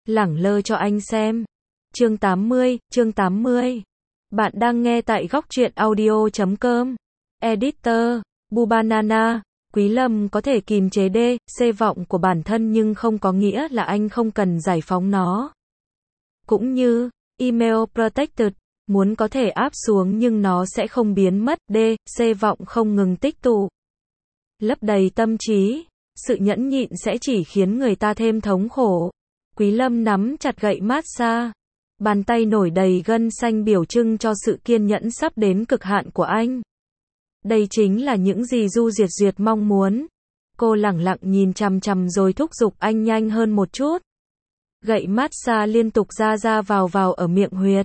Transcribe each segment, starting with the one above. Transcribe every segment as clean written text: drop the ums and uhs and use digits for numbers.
lẳng lơ cho anh xem. Chương 80. Bạn đang nghe tại góc truyện audio.com. Editor, Bubanana. Quý Lâm có thể kìm chế C vọng của bản thân nhưng không có nghĩa là anh không cần giải phóng nó. Cũng như, email protected, muốn có thể áp xuống nhưng nó sẽ không biến mất, C vọng không ngừng tích tụ. Lấp đầy tâm trí, sự nhẫn nhịn sẽ chỉ khiến người ta thêm thống khổ. Quý Lâm nắm chặt gậy massage, bàn tay nổi đầy gân xanh biểu trưng cho sự kiên nhẫn sắp đến cực hạn của anh. Đây chính là những gì Du Diệt Duyệt mong muốn. Cô lẳng lặng nhìn chằm chằm rồi thúc giục anh nhanh hơn một chút. Gậy massage liên tục ra vào ở miệng huyệt.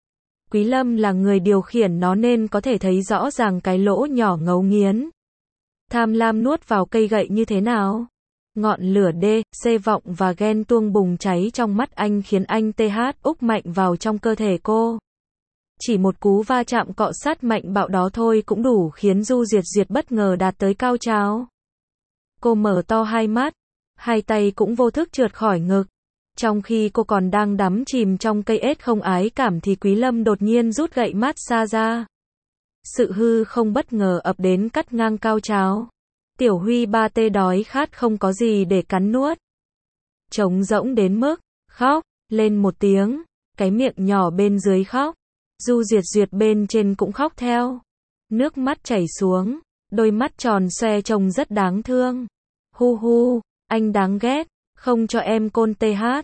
Quý Lâm là người điều khiển nó nên có thể thấy rõ ràng cái lỗ nhỏ ngấu nghiến. Tham lam nuốt vào cây gậy như thế nào? Ngọn lửa C vọng và ghen tuông bùng cháy trong mắt anh khiến anh úc mạnh vào trong cơ thể cô. Chỉ một cú va chạm cọ sát mạnh bạo đó thôi cũng đủ khiến Du Diệt Duyệt bất ngờ đạt tới cao trào. Cô mở to hai mắt, hai tay cũng vô thức trượt khỏi ngực. Trong khi cô còn đang đắm chìm trong cây ết không ái cảm thì Quý Lâm đột nhiên rút gậy massage ra. Sự hư không bất ngờ ập đến cắt ngang cao trào. Tiểu Huy 3T đói khát không có gì để cắn nuốt. Trống rỗng đến mức, khóc, lên một tiếng, cái miệng nhỏ bên dưới khóc. Du Diệt Duyệt bên trên cũng khóc theo. Nước mắt chảy xuống, đôi mắt tròn xoe trông rất đáng thương. Hu, anh đáng ghét, không cho em côn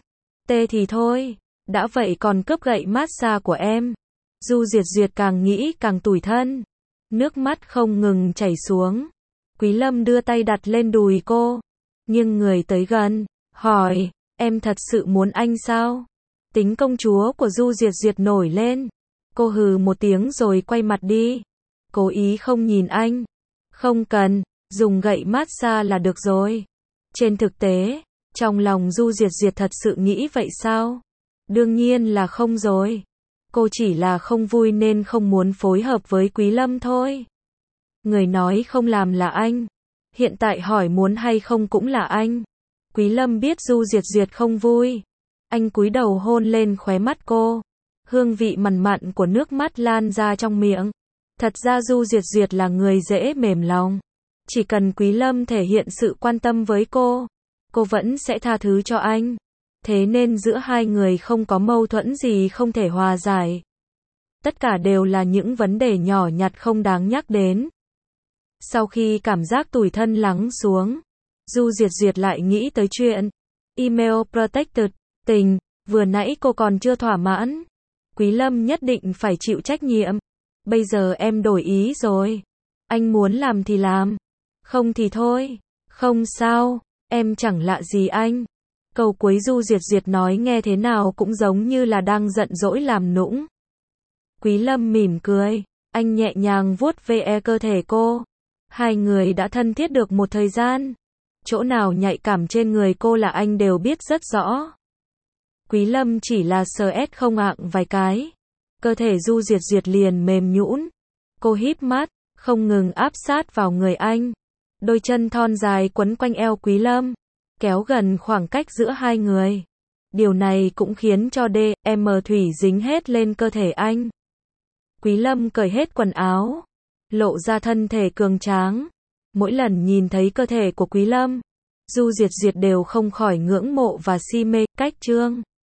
T thì thôi, đã vậy còn cướp gậy massage của em. Du Diệt Duyệt càng nghĩ càng tủi thân. Nước mắt không ngừng chảy xuống. Quý Lâm đưa tay đặt lên đùi cô, nghiêng người tới gần, hỏi, em thật sự muốn anh sao? Tính công chúa của Du Diệt Duyệt nổi lên. Cô hừ một tiếng rồi quay mặt đi. Cố ý không nhìn anh. Không cần, dùng gậy massage là được rồi. Trên thực tế, trong lòng Du Diệt Duyệt thật sự nghĩ vậy sao? Đương nhiên là không rồi. Cô chỉ là không vui nên không muốn phối hợp với Quý Lâm thôi. Người nói không làm là anh. Hiện tại hỏi muốn hay không cũng là anh. Quý Lâm biết Du Diệt Duyệt không vui. Anh cúi đầu hôn lên khóe mắt cô. Hương vị mặn mặn của nước mắt lan ra trong miệng. Thật ra Du Diệt Duyệt là người dễ mềm lòng. Chỉ cần Quý Lâm thể hiện sự quan tâm với cô vẫn sẽ tha thứ cho anh. Thế nên giữa hai người không có mâu thuẫn gì không thể hòa giải. Tất cả đều là những vấn đề nhỏ nhặt không đáng nhắc đến. Sau khi cảm giác tủi thân lắng xuống, Du Diệt Duyệt lại nghĩ tới chuyện email protected, tình, vừa nãy cô còn chưa thỏa mãn. Quý Lâm nhất định phải chịu trách nhiệm. Bây giờ em đổi ý rồi. Anh muốn làm thì làm. Không thì thôi. Không sao, em chẳng lạ gì anh. Câu cuối Du Diệt Duyệt nói nghe thế nào cũng giống như là đang giận dỗi làm nũng. Quý Lâm mỉm cười. Anh nhẹ nhàng vuốt ve cơ thể cô. Hai người đã thân thiết được một thời gian. Chỗ nào nhạy cảm trên người cô là anh đều biết rất rõ. Quý Lâm chỉ là sờ không ạng vài cái. Cơ thể Du Diệt Duyệt liền mềm nhũn. Cô híp mắt, không ngừng áp sát vào người anh. Đôi chân thon dài quấn quanh eo Quý Lâm, kéo gần khoảng cách giữa hai người. Điều này cũng khiến cho thủy dính hết lên cơ thể anh. Quý Lâm cởi hết quần áo, lộ ra thân thể cường tráng. Mỗi lần nhìn thấy cơ thể của Quý Lâm, Du Diệt Duyệt đều không khỏi ngưỡng mộ và si mê. Cách chương